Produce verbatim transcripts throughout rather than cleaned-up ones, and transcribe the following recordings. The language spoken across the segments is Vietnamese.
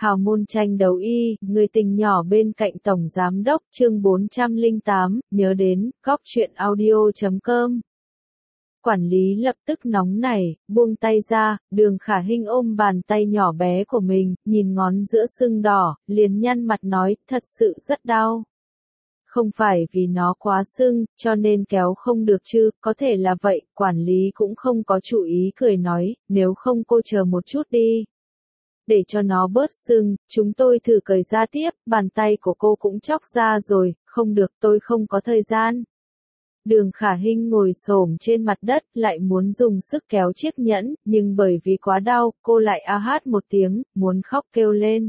Hào môn tranh đấu y, người tình nhỏ bên cạnh Tổng Giám đốc, chương bốn trăm lẻ tám, nhớ đến, góc truyện audio chấm com. Quản lý lập tức nóng nảy, buông tay ra, Đường Khả Hinh ôm bàn tay nhỏ bé của mình, nhìn ngón giữa sưng đỏ, liền nhăn mặt nói, thật sự rất đau. Không phải vì nó quá sưng, cho nên kéo không được chứ, có thể là vậy, quản lý cũng không có chú ý cười nói, nếu không cô chờ một chút đi. Để cho nó bớt sưng, chúng tôi thử cởi ra tiếp, bàn tay của cô cũng chóc ra rồi, không được tôi không có thời gian. Đường Khả Hinh ngồi xổm trên mặt đất, lại muốn dùng sức kéo chiếc nhẫn, nhưng bởi vì quá đau, cô lại a hát một tiếng, muốn khóc kêu lên.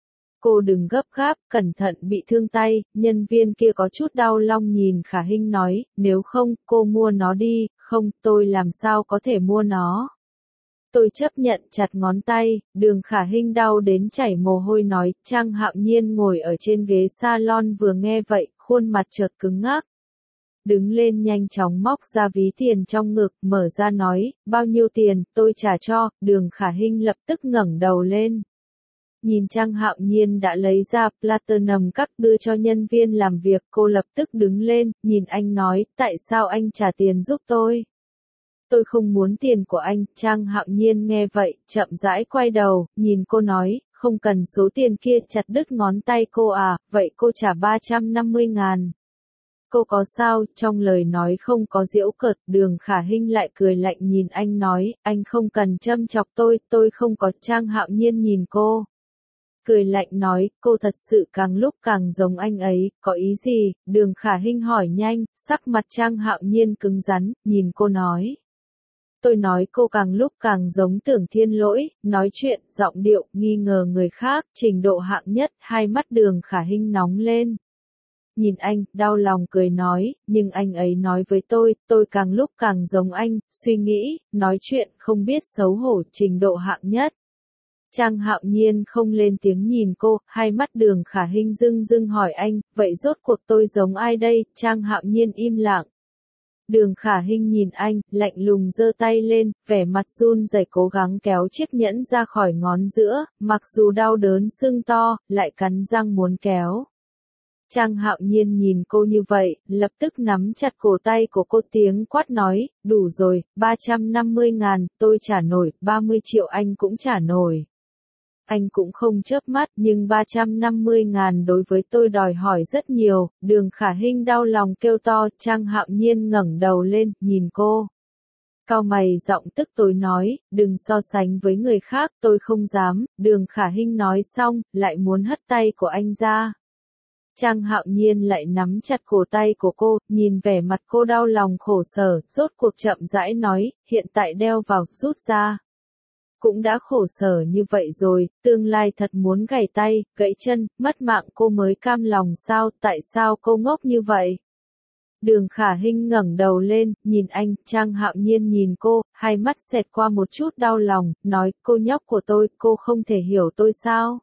Cô đừng gấp gáp, cẩn thận bị thương tay, nhân viên kia có chút đau lòng nhìn Khả Hinh nói, nếu không, cô mua nó đi, không, tôi làm sao có thể mua nó. Tôi chấp nhận chặt ngón tay, Đường Khả Hinh đau đến chảy mồ hôi nói, Trang Hạo Nhiên ngồi ở trên ghế salon vừa nghe vậy, khuôn mặt chợt cứng ngắc. Đứng lên nhanh chóng móc ra ví tiền trong ngực, mở ra nói, bao nhiêu tiền, tôi trả cho, Đường Khả Hinh lập tức ngẩng đầu lên. Nhìn Trang Hạo Nhiên đã lấy ra Platinum Card đưa cho nhân viên làm việc, cô lập tức đứng lên, nhìn anh nói, tại sao anh trả tiền giúp tôi? Tôi không muốn tiền của anh, Trang Hạo Nhiên nghe vậy, chậm rãi quay đầu, nhìn cô nói, không cần số tiền kia, chặt đứt ngón tay cô à, vậy cô trả ba trăm năm mươi ngàn. Cô có sao, trong lời nói không có giễu cợt, Đường Khả Hinh lại cười lạnh nhìn anh nói, anh không cần châm chọc tôi, tôi không có. Trang Hạo Nhiên nhìn cô. Cười lạnh nói, cô thật sự càng lúc càng giống anh ấy, có ý gì? Đường Khả Hinh hỏi nhanh, sắc mặt Trang Hạo Nhiên cứng rắn, nhìn cô nói. Tôi nói cô càng lúc càng giống Tưởng Thiên Lỗi, nói chuyện, giọng điệu, nghi ngờ người khác, trình độ hạng nhất, hai mắt Đường Khả Hinh nóng lên. Nhìn anh, đau lòng cười nói, nhưng anh ấy nói với tôi, tôi càng lúc càng giống anh, suy nghĩ, nói chuyện, không biết xấu hổ, trình độ hạng nhất. Trang Hạo Nhiên không lên tiếng nhìn cô, hai mắt Đường Khả Hinh rưng rưng hỏi anh, vậy rốt cuộc tôi giống ai đây? Trang Hạo Nhiên im lặng. Đường Khả Hinh nhìn anh, lạnh lùng giơ tay lên, vẻ mặt run rẩy cố gắng kéo chiếc nhẫn ra khỏi ngón giữa, mặc dù đau đớn sưng to, lại cắn răng muốn kéo. Trang Hạo Nhiên nhìn cô như vậy, lập tức nắm chặt cổ tay của cô tiếng quát nói, đủ rồi, ba trăm năm mươi ngàn, tôi trả nổi, ba mươi triệu anh cũng trả nổi. Anh cũng không chớp mắt, nhưng ba trăm năm mươi ngàn đối với tôi đòi hỏi rất nhiều, Đường Khả Hinh đau lòng kêu to, Trang Hạo Nhiên ngẩng đầu lên, nhìn cô. Cau mày giọng tức tối nói, đừng so sánh với người khác, tôi không dám, Đường Khả Hinh nói xong, lại muốn hất tay của anh ra. Trang Hạo Nhiên lại nắm chặt cổ tay của cô, nhìn vẻ mặt cô đau lòng khổ sở, rốt cuộc chậm rãi nói, hiện tại đeo vào, rút ra. Cũng đã khổ sở như vậy rồi, tương lai thật muốn gãy tay, gãy chân, mất mạng cô mới cam lòng sao, tại sao cô ngốc như vậy? Đường Khả Hinh ngẩng đầu lên, nhìn anh, Trang Hạo Nhiên nhìn cô, hai mắt xẹt qua một chút đau lòng, nói, cô nhóc của tôi, cô không thể hiểu tôi sao?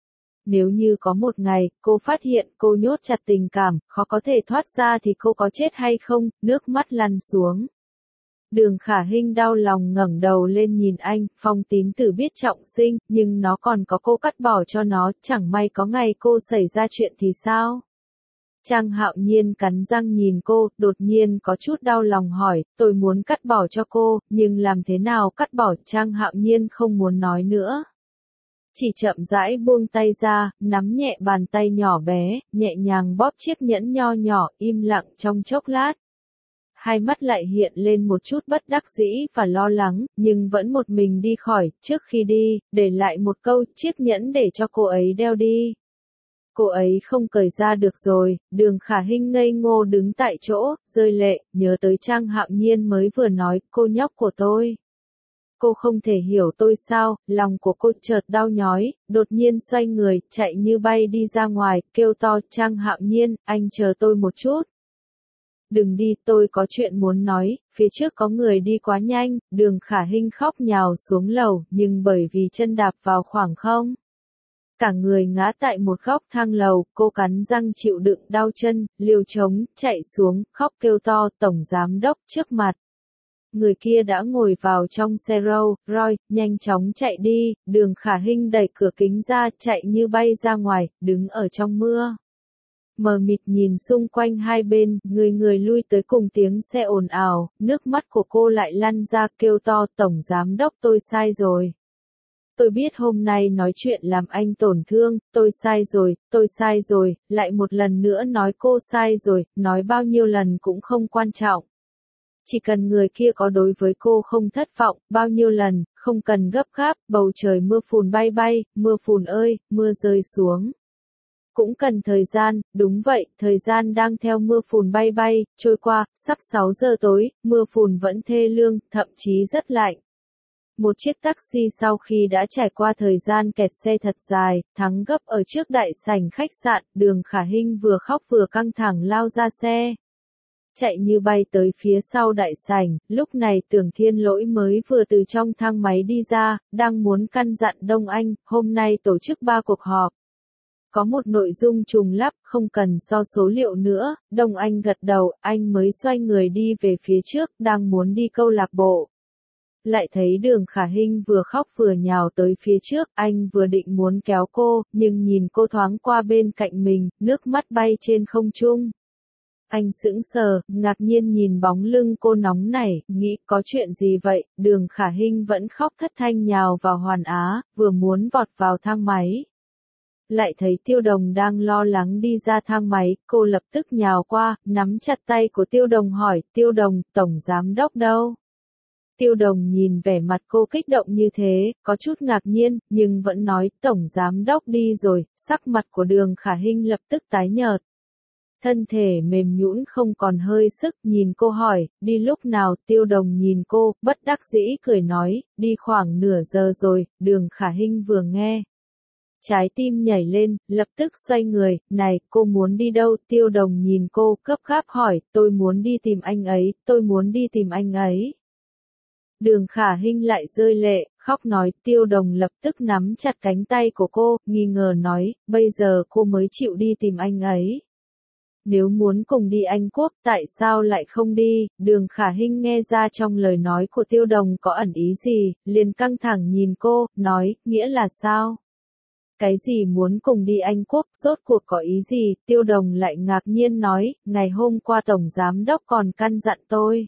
Nếu như có một ngày, cô phát hiện cô nhốt chặt tình cảm, khó có thể thoát ra thì cô có chết hay không, nước mắt lăn xuống. Đường Khả Hinh đau lòng ngẩng đầu lên nhìn anh, Phong Tín Tử biết trọng sinh, nhưng nó còn có cô cắt bỏ cho nó, chẳng may có ngày cô xảy ra chuyện thì sao? Trang Hạo Nhiên cắn răng nhìn cô, đột nhiên có chút đau lòng hỏi, tôi muốn cắt bỏ cho cô, nhưng làm thế nào cắt bỏ? Trang Hạo Nhiên không muốn nói nữa. Chỉ chậm rãi buông tay ra, nắm nhẹ bàn tay nhỏ bé, nhẹ nhàng bóp chiếc nhẫn nho nhỏ, im lặng trong chốc lát. Hai mắt lại hiện lên một chút bất đắc dĩ và lo lắng, nhưng vẫn một mình đi khỏi, trước khi đi, để lại một câu, chiếc nhẫn để cho cô ấy đeo đi. Cô ấy không cởi ra được rồi, Đường Khả Hinh ngây ngô đứng tại chỗ, rơi lệ, nhớ tới Trang Hạo Nhiên mới vừa nói, cô nhóc của tôi. Cô không thể hiểu tôi sao, lòng của cô chợt đau nhói, đột nhiên xoay người, chạy như bay đi ra ngoài, kêu to, Trang Hạo Nhiên, anh chờ tôi một chút. Đừng đi, tôi có chuyện muốn nói, phía trước có người đi quá nhanh, Đường Khả Hinh khóc nhào xuống lầu, nhưng bởi vì chân đạp vào khoảng không. Cả người ngã tại một góc thang lầu, cô cắn răng chịu đựng đau chân, liều chống, chạy xuống, khóc kêu to, Tổng Giám đốc trước mặt. người kia đã ngồi vào trong xe Rolls Royce, nhanh chóng chạy đi, Đường Khả Hinh đẩy cửa kính ra, chạy như bay ra ngoài, đứng ở trong mưa. Mờ mịt nhìn xung quanh hai bên, người người lui tới cùng tiếng xe ồn ào, nước mắt của cô lại lăn ra kêu to, Tổng Giám Đốc tôi sai rồi. Tôi biết hôm nay nói chuyện làm anh tổn thương, tôi sai rồi, tôi sai rồi, lại một lần nữa nói cô sai rồi, nói bao nhiêu lần cũng không quan trọng. Chỉ cần người kia có đối với cô không thất vọng, bao nhiêu lần, không cần gấp gáp, bầu trời mưa phùn bay bay, mưa phùn ơi, mưa rơi xuống. Cũng cần thời gian, đúng vậy, thời gian đang theo mưa phùn bay bay, trôi qua, sắp sáu giờ tối, mưa phùn vẫn thê lương, thậm chí rất lạnh. Một chiếc taxi sau khi đã trải qua thời gian kẹt xe thật dài, thắng gấp ở trước đại sảnh khách sạn, Đường Khả Hinh vừa khóc vừa căng thẳng lao ra xe. Chạy như bay tới phía sau đại sảnh, lúc này Tưởng Thiên Lỗi mới vừa từ trong thang máy đi ra, đang muốn căn dặn Đông Anh, hôm nay tổ chức ba cuộc họp. Có một nội dung trùng lắp, không cần so số liệu nữa, Đông Anh gật đầu, anh mới xoay người đi về phía trước, đang muốn đi câu lạc bộ. Lại thấy Đường Khả Hinh vừa khóc vừa nhào tới phía trước, anh vừa định muốn kéo cô, nhưng nhìn cô thoáng qua bên cạnh mình, nước mắt bay trên không trung. Anh sững sờ, ngạc nhiên nhìn bóng lưng cô nóng nảy, nghĩ có chuyện gì vậy, Đường Khả Hinh vẫn khóc thất thanh nhào vào Hoàn Á, vừa muốn vọt vào thang máy. Lại thấy Tiêu Đồng đang lo lắng đi ra thang máy, cô lập tức nhào qua, nắm chặt tay của Tiêu Đồng hỏi, Tiêu Đồng, Tổng Giám Đốc đâu? Tiêu Đồng nhìn vẻ mặt cô kích động như thế, có chút ngạc nhiên, nhưng vẫn nói, Tổng Giám Đốc đi rồi, sắc mặt của Đường Khả Hinh lập tức tái nhợt. Thân thể mềm nhũn không còn hơi sức, nhìn cô hỏi, đi lúc nào, Tiêu Đồng nhìn cô, bất đắc dĩ cười nói, đi khoảng nửa giờ rồi, Đường Khả Hinh vừa nghe. Trái tim nhảy lên, lập tức xoay người, này, cô muốn đi đâu, Tiêu Đồng nhìn cô, gấp gáp hỏi, tôi muốn đi tìm anh ấy, tôi muốn đi tìm anh ấy. Đường Khả Hinh lại rơi lệ, khóc nói, Tiêu Đồng lập tức nắm chặt cánh tay của cô, nghi ngờ nói, bây giờ cô mới chịu đi tìm anh ấy. Nếu muốn cùng đi Anh Quốc, tại sao lại không đi? Đường Khả Hinh nghe ra trong lời nói của Tiêu Đồng có ẩn ý gì, liền căng thẳng nhìn cô, nói, nghĩa là sao? Cái gì muốn cùng đi Anh Quốc, rốt cuộc có ý gì? Tiêu Đồng lại ngạc nhiên nói, ngày hôm qua Tổng Giám Đốc còn căn dặn tôi.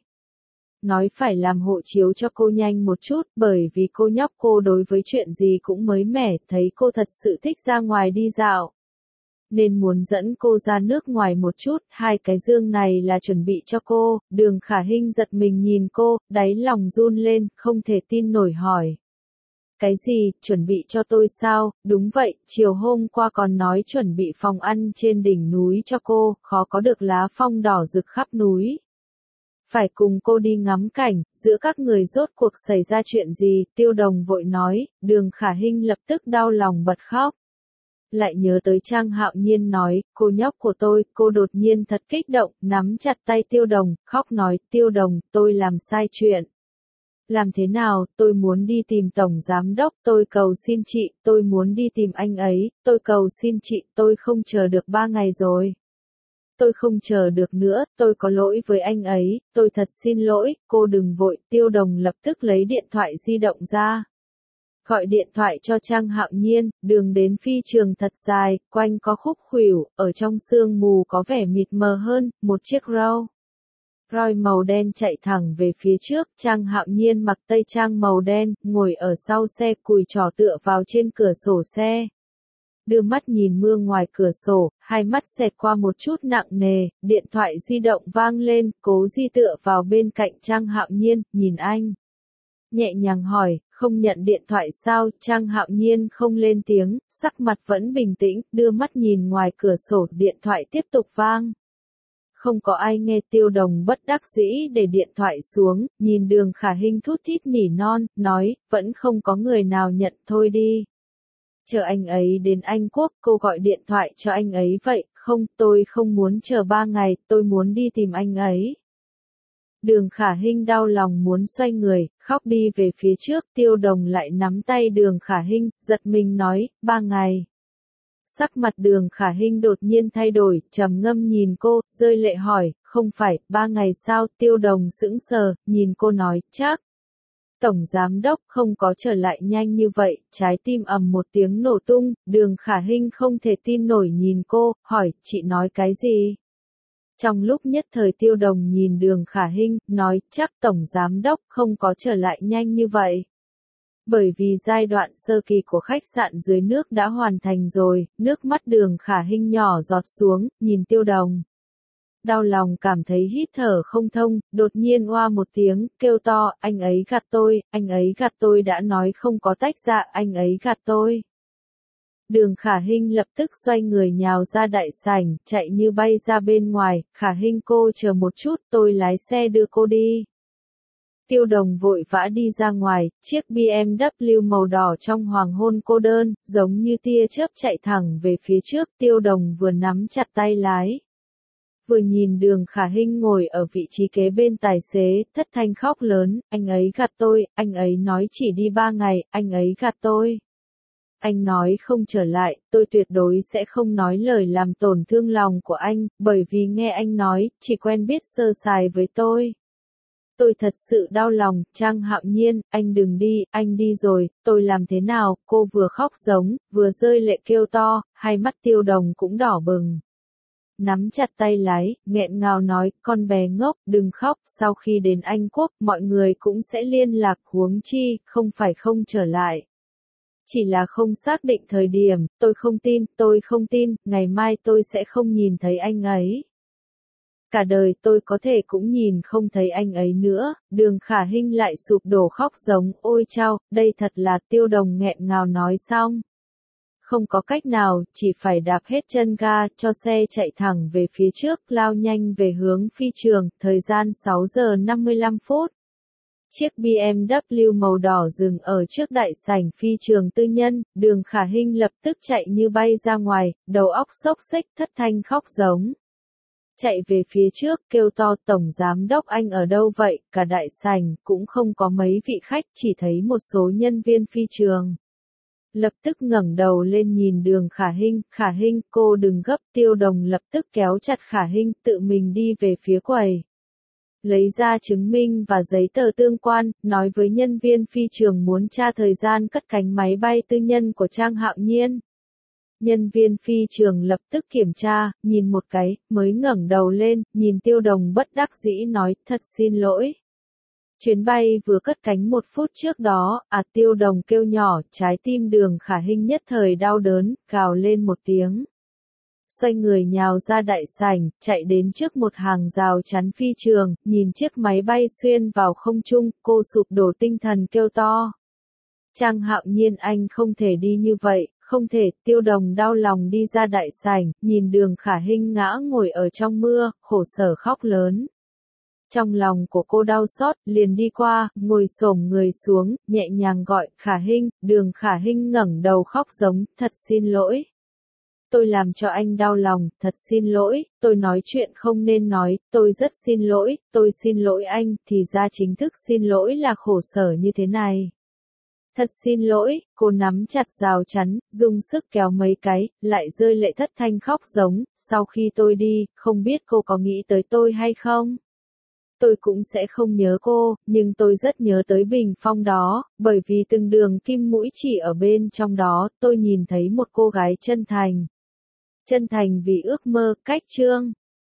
Nói phải làm hộ chiếu cho cô nhanh một chút, bởi vì cô nhóc cô đối với chuyện gì cũng mới mẻ, thấy cô thật sự thích ra ngoài đi dạo. Nên muốn dẫn cô ra nước ngoài một chút, hai cái dương này là chuẩn bị cho cô, Đường Khả Hinh giật mình nhìn cô, đáy lòng run lên, không thể tin nổi hỏi. Cái gì, chuẩn bị cho tôi sao, đúng vậy, chiều hôm qua còn nói chuẩn bị phòng ăn trên đỉnh núi cho cô, khó có được lá phong đỏ rực khắp núi. Phải cùng cô đi ngắm cảnh, giữa các người rốt cuộc xảy ra chuyện gì, Tiêu Đồng vội nói, Đường Khả Hinh lập tức đau lòng bật khóc. Lại nhớ tới Trang Hạo Nhiên nói, cô nhóc của tôi, cô đột nhiên thật kích động, nắm chặt tay Tiêu Đồng, khóc nói, Tiêu Đồng, tôi làm sai chuyện. Làm thế nào, tôi muốn đi tìm Tổng Giám Đốc, tôi cầu xin chị, tôi muốn đi tìm anh ấy, tôi cầu xin chị, tôi không chờ được ba ngày rồi. Tôi không chờ được nữa, tôi có lỗi với anh ấy, tôi thật xin lỗi, cô đừng vội, Tiêu Đồng lập tức lấy điện thoại di động ra. Gọi điện thoại cho Trang Hạo Nhiên, đường đến phi trường thật dài, quanh có khúc khuỷu, ở trong sương mù có vẻ mịt mờ hơn, một chiếc Rolls Royce màu đen chạy thẳng về phía trước, Trang Hạo Nhiên mặc tây trang màu đen, ngồi ở sau xe cùi trỏ tựa vào trên cửa sổ xe. Đưa mắt nhìn mưa ngoài cửa sổ, hai mắt xẹt qua một chút nặng nề, điện thoại di động vang lên, Cố Di tựa vào bên cạnh Trang Hạo Nhiên, nhìn anh. Nhẹ nhàng hỏi, không nhận điện thoại sao, Trang Hạo Nhiên không lên tiếng, sắc mặt vẫn bình tĩnh, đưa mắt nhìn ngoài cửa sổ, điện thoại tiếp tục vang. Không có ai nghe, Tiêu Đồng bất đắc dĩ để điện thoại xuống, nhìn Đường Khả Hinh thút thít nỉ non, nói, vẫn không có người nào nhận, thôi đi. Chờ anh ấy đến Anh Quốc, cô gọi điện thoại cho anh ấy vậy, không, tôi không muốn chờ ba ngày, tôi muốn đi tìm anh ấy. Đường Khả Hinh đau lòng muốn xoay người, khóc đi về phía trước, Tiêu Đồng lại nắm tay Đường Khả Hinh, giật mình nói, ba ngày. Sắc mặt Đường Khả Hinh đột nhiên thay đổi, trầm ngâm nhìn cô, rơi lệ hỏi, không phải, ba ngày sao, Tiêu Đồng sững sờ, nhìn cô nói, chắc. Tổng Giám Đốc không có trở lại nhanh như vậy, trái tim ầm một tiếng nổ tung, Đường Khả Hinh không thể tin nổi nhìn cô, hỏi, chị nói cái gì? Trong lúc nhất thời Tiêu Đồng nhìn Đường Khả Hinh, nói, chắc Tổng Giám Đốc không có trở lại nhanh như vậy. Bởi vì giai đoạn sơ kỳ của khách sạn dưới nước đã hoàn thành rồi, nước mắt Đường Khả Hinh nhỏ giọt xuống, nhìn Tiêu Đồng. Đau lòng cảm thấy hít thở không thông, đột nhiên oa một tiếng, kêu to, anh ấy gạt tôi, anh ấy gạt tôi đã nói không có tách ra, anh ấy gạt tôi. Đường Khả Hinh lập tức xoay người nhào ra đại sảnh, chạy như bay ra bên ngoài, Khả Hinh cô chờ một chút, tôi lái xe đưa cô đi. Tiêu Đồng vội vã đi ra ngoài, chiếc B M W màu đỏ trong hoàng hôn cô đơn, giống như tia chớp chạy thẳng về phía trước, Tiêu Đồng vừa nắm chặt tay lái. Vừa nhìn Đường Khả Hinh ngồi ở vị trí kế bên tài xế, thất thanh khóc lớn, anh ấy gạt tôi, anh ấy nói chỉ đi ba ngày, anh ấy gạt tôi. Anh nói không trở lại, tôi tuyệt đối sẽ không nói lời làm tổn thương lòng của anh, bởi vì nghe anh nói, chỉ quen biết sơ sài với tôi. Tôi thật sự đau lòng, Trang Hạo Nhiên, anh đừng đi, anh đi rồi, tôi làm thế nào, cô vừa khóc giống, vừa rơi lệ kêu to, hai mắt Tiêu Đồng cũng đỏ bừng. Nắm chặt tay lái, nghẹn ngào nói, con bé ngốc, đừng khóc, sau khi đến Anh Quốc, mọi người cũng sẽ liên lạc, huống chi, không phải không trở lại. Chỉ là không xác định thời điểm, tôi không tin, tôi không tin, ngày mai tôi sẽ không nhìn thấy anh ấy. Cả đời tôi có thể cũng nhìn không thấy anh ấy nữa, Đường Khả Hinh lại sụp đổ khóc giống, ôi chao, đây thật là Tiêu Đồng nghẹn ngào nói xong. Không có cách nào, chỉ phải đạp hết chân ga, cho xe chạy thẳng về phía trước, lao nhanh về hướng phi trường, thời gian sáu giờ năm mươi lăm phút. Chiếc B M W màu đỏ dừng ở trước đại sảnh phi trường tư nhân, Đường Khả Hinh lập tức chạy như bay ra ngoài, đầu óc xốc xếch thất thanh khóc giống. Chạy về phía trước, kêu to, Tổng Giám Đốc anh ở đâu vậy, cả đại sảnh, cũng không có mấy vị khách, chỉ thấy một số nhân viên phi trường. Lập tức ngẩng đầu lên nhìn Đường Khả Hinh, Khả Hinh, cô đừng gấp, Tiêu Đồng lập tức kéo chặt Khả Hinh, tự mình đi về phía quầy. Lấy ra chứng minh và giấy tờ tương quan, nói với nhân viên phi trường muốn tra thời gian cất cánh máy bay tư nhân của Trang Hạo Nhiên. Nhân viên phi trường lập tức kiểm tra, nhìn một cái, mới ngẩng đầu lên, nhìn Tiêu Đồng bất đắc dĩ nói, thật xin lỗi. Chuyến bay vừa cất cánh một phút trước đó, à Tiêu Đồng kêu nhỏ, trái tim Đường Khả Hinh nhất thời đau đớn, gào lên một tiếng. Xoay người nhào ra đại sảnh, chạy đến trước một hàng rào chắn phi trường, nhìn chiếc máy bay xuyên vào không trung, cô sụp đổ tinh thần kêu to. Trang Hạo Nhiên anh không thể đi như vậy, không thể, Tiêu Đồng đau lòng đi ra đại sảnh, nhìn Đường Khả Hinh ngã ngồi ở trong mưa, khổ sở khóc lớn. Trong lòng của cô đau xót, liền đi qua, ngồi xổm người xuống, nhẹ nhàng gọi, Khả Hinh, Đường Khả Hinh ngẩng đầu khóc giống, thật xin lỗi. Tôi làm cho anh đau lòng, thật xin lỗi, tôi nói chuyện không nên nói, tôi rất xin lỗi, tôi xin lỗi anh, thì ra chính thức xin lỗi là khổ sở như thế này. Thật xin lỗi, cô nắm chặt rào chắn, dùng sức kéo mấy cái, lại rơi lệ thất thanh khóc giống, sau khi tôi đi, không biết cô có nghĩ tới tôi hay không? Tôi cũng sẽ không nhớ cô, nhưng tôi rất nhớ tới bình phong đó, bởi vì từng đường kim mũi chỉ ở bên trong đó, tôi nhìn thấy một cô gái chân thành. Chân thành vì ước mơ, cách chương.